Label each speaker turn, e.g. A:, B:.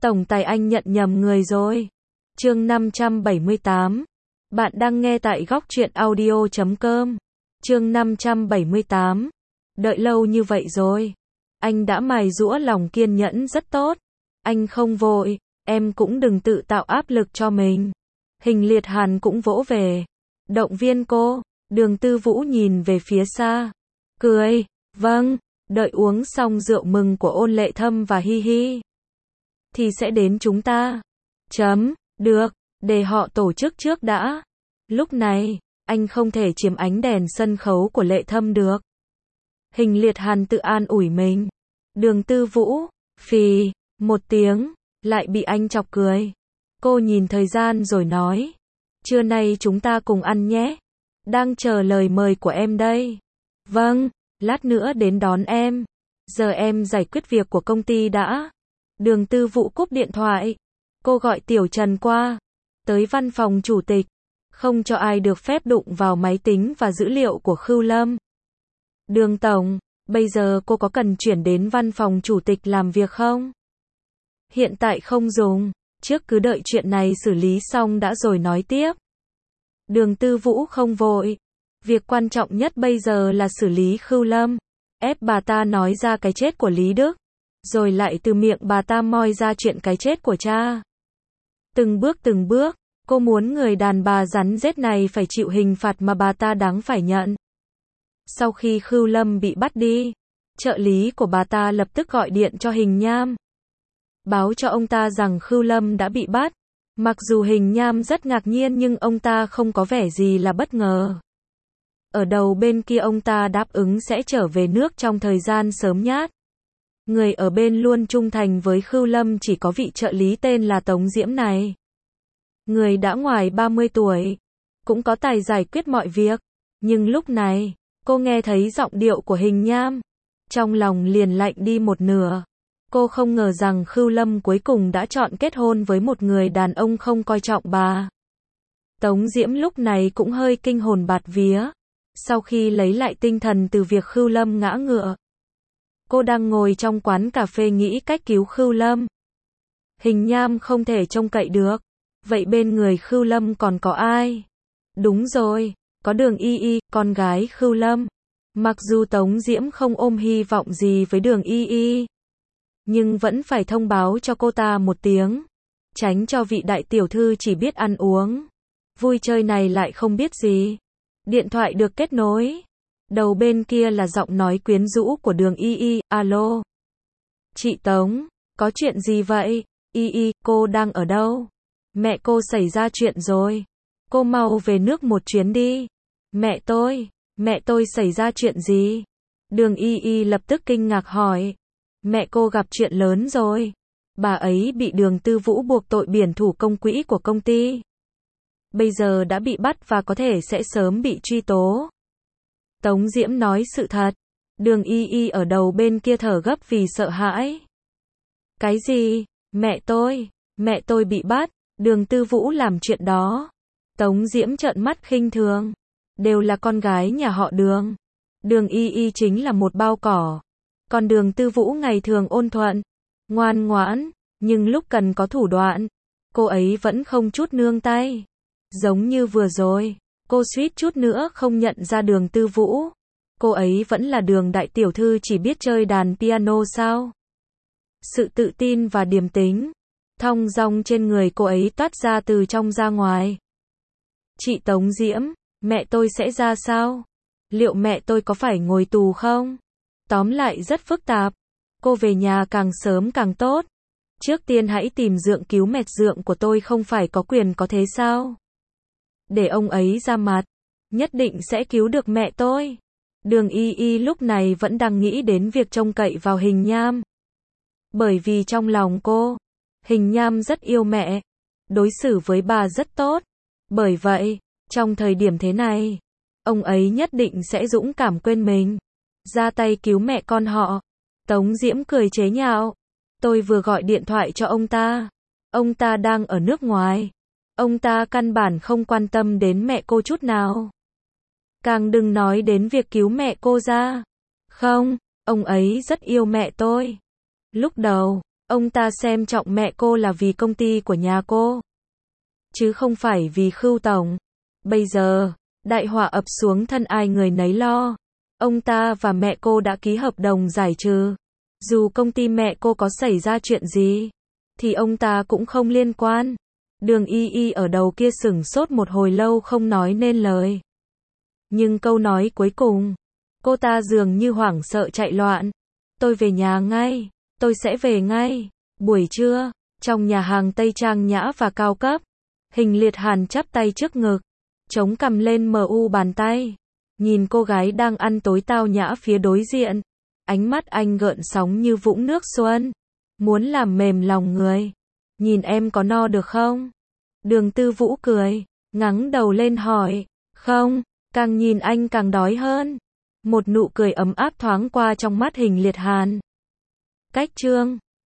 A: Tổng tài anh nhận nhầm người rồi. Chương 578. Bạn đang nghe tại góc truyện audio.com. Chương 578. Đợi lâu như vậy rồi. Anh đã mài giũa lòng kiên nhẫn rất tốt. Anh không vội, em cũng đừng tự tạo áp lực cho mình. Hình Liệt Hàn cũng vỗ về, động viên cô. Đường Tư Vũ nhìn về phía xa, cười, vâng, đợi uống xong rượu mừng của Ôn Lệ Thâm và Hi Hi thì sẽ đến chúng ta. Được, để họ tổ chức trước đã. Lúc này, anh không thể chiếm ánh đèn sân khấu của Lệ Thâm được. Hình Liệt Hàn tự an ủi mình. Đường Tư Vũ, phì, một tiếng, lại bị anh chọc cười. Cô nhìn thời gian rồi nói, trưa nay chúng ta cùng ăn nhé. Đang chờ lời mời của em đây. Vâng, lát nữa đến đón em. Giờ em giải quyết việc của công ty đã. Đường Tư Vũ cúp điện thoại. Cô gọi Tiểu Trần qua. Tới văn phòng chủ tịch. Không cho ai được phép đụng vào máy tính và dữ liệu của Khưu Lâm. Đường Tổng, bây giờ cô có cần chuyển đến văn phòng chủ tịch làm việc không? Hiện tại không dùng. Trước cứ đợi chuyện này xử lý xong đã rồi nói tiếp. Đường Tư Vũ không vội. Việc quan trọng nhất bây giờ là xử lý Khưu Lâm. Ép bà ta nói ra cái chết của Lý Đức. Rồi lại từ miệng bà ta moi ra chuyện cái chết của cha. Từng bước, cô muốn người đàn bà rắn rết này phải chịu hình phạt mà bà ta đáng phải nhận. Sau khi Khưu Lâm bị bắt đi, trợ lý của bà ta lập tức gọi điện cho Hình Nham. Báo cho ông ta rằng Khưu Lâm đã bị bắt. Mặc dù Hình Nham rất ngạc nhiên nhưng ông ta không có vẻ gì là bất ngờ. Ở đầu bên kia ông ta đáp ứng sẽ trở về nước trong thời gian sớm nhất. Người ở bên luôn trung thành với Khưu Lâm chỉ có vị trợ lý tên là Tống Diễm này. Người đã ngoài 30 tuổi, cũng có tài giải quyết mọi việc. Nhưng lúc này, cô nghe thấy giọng điệu của Hình Nham. Trong lòng liền lạnh đi một nửa. Cô không ngờ rằng Khưu Lâm cuối cùng đã chọn kết hôn với một người đàn ông không coi trọng bà. Tống Diễm lúc này cũng hơi kinh hồn bạt vía. Sau khi lấy lại tinh thần từ việc Khưu Lâm ngã ngựa, cô đang ngồi trong quán cà phê nghĩ cách cứu Khưu Lâm. Hình Nham không thể trông cậy được. Vậy bên người Khưu Lâm còn có ai? Đúng rồi, có Đường Y Y, con gái Khưu Lâm. Mặc dù Tống Diễm không ôm hy vọng gì với Đường Y Y, nhưng vẫn phải thông báo cho cô ta một tiếng. Tránh cho vị đại tiểu thư chỉ biết ăn uống, vui chơi này lại không biết gì. Điện thoại được kết nối. Đầu bên kia là giọng nói quyến rũ của Đường Y Y. Alo. Chị Tống, có chuyện gì vậy? Y Y, cô đang ở đâu? Mẹ cô xảy ra chuyện rồi. Cô mau về nước một chuyến đi. Mẹ tôi xảy ra chuyện gì? Đường Y Y lập tức kinh ngạc hỏi. Mẹ cô gặp chuyện lớn rồi. Bà ấy bị Đường Tư Vũ buộc tội biển thủ công quỹ của công ty. Bây giờ đã bị bắt và có thể sẽ sớm bị truy tố. Tống Diễm nói sự thật. Đường Y Y ở đầu bên kia thở gấp vì sợ hãi. Cái gì? Mẹ tôi bị bắt. Đường Tư Vũ làm chuyện đó. Tống Diễm trợn mắt khinh thường. Đều là con gái nhà họ Đường. Đường Y Y chính là một bao cỏ. Còn Đường Tư Vũ ngày thường ôn thuận, ngoan ngoãn, nhưng lúc cần có thủ đoạn, cô ấy vẫn không chút nương tay. Giống như vừa rồi, cô suýt chút nữa không nhận ra Đường Tư Vũ. Cô ấy vẫn là Đường đại tiểu thư chỉ biết chơi đàn piano sao? Sự tự tin và điềm tĩnh, thong dong trên người cô ấy toát ra từ trong ra ngoài. Chị Tống Diễm, mẹ tôi sẽ ra sao? Liệu mẹ tôi có phải ngồi tù không? Tóm lại rất phức tạp. Cô về nhà càng sớm càng tốt. Trước tiên hãy tìm dượng cứu mẹ. Dượng của tôi không phải có quyền có thế sao? Để ông ấy ra mặt, nhất định sẽ cứu được mẹ tôi. Đường Y Y lúc này vẫn đang nghĩ đến việc trông cậy vào Hình Nham. Bởi vì trong lòng cô, Hình Nham rất yêu mẹ, đối xử với bà rất tốt. Bởi vậy, trong thời điểm thế này, ông ấy nhất định sẽ dũng cảm quên mình, ra tay cứu mẹ con họ. Tống Diễm cười chế nhạo. Tôi vừa gọi điện thoại cho ông ta. Ông ta đang ở nước ngoài. Ông ta căn bản không quan tâm đến mẹ cô chút nào. Càng đừng nói đến việc cứu mẹ cô ra. Không, ông ấy rất yêu mẹ tôi. Lúc đầu, Ông ta xem trọng mẹ cô là vì công ty của nhà cô, chứ không phải vì Khưu tổng. Bây giờ, đại họa ập xuống thân ai người nấy lo. Ông ta và mẹ cô đã ký hợp đồng giải trừ. Dù công ty mẹ cô có xảy ra chuyện gì, thì ông ta cũng không liên quan. Đường Y Y ở đầu kia sửng sốt một hồi lâu không nói nên lời. Nhưng câu nói cuối cùng, cô ta dường như hoảng sợ chạy loạn. Tôi về nhà ngay, tôi sẽ về ngay. Buổi trưa, trong nhà hàng Tây trang nhã và cao cấp, Hình Liệt Hàn chắp tay trước ngực, chống cằm lên mu bàn tay, nhìn cô gái đang ăn tối tao nhã phía đối diện. Ánh mắt anh gợn sóng như vũng nước xuân, muốn làm mềm lòng người. Nhìn em có no được không? Đường Tư Vũ cười, ngẩng đầu lên hỏi. Không, càng nhìn anh càng đói hơn. Một nụ cười ấm áp thoáng qua trong mắt Hình Liệt Hàn. Cách chương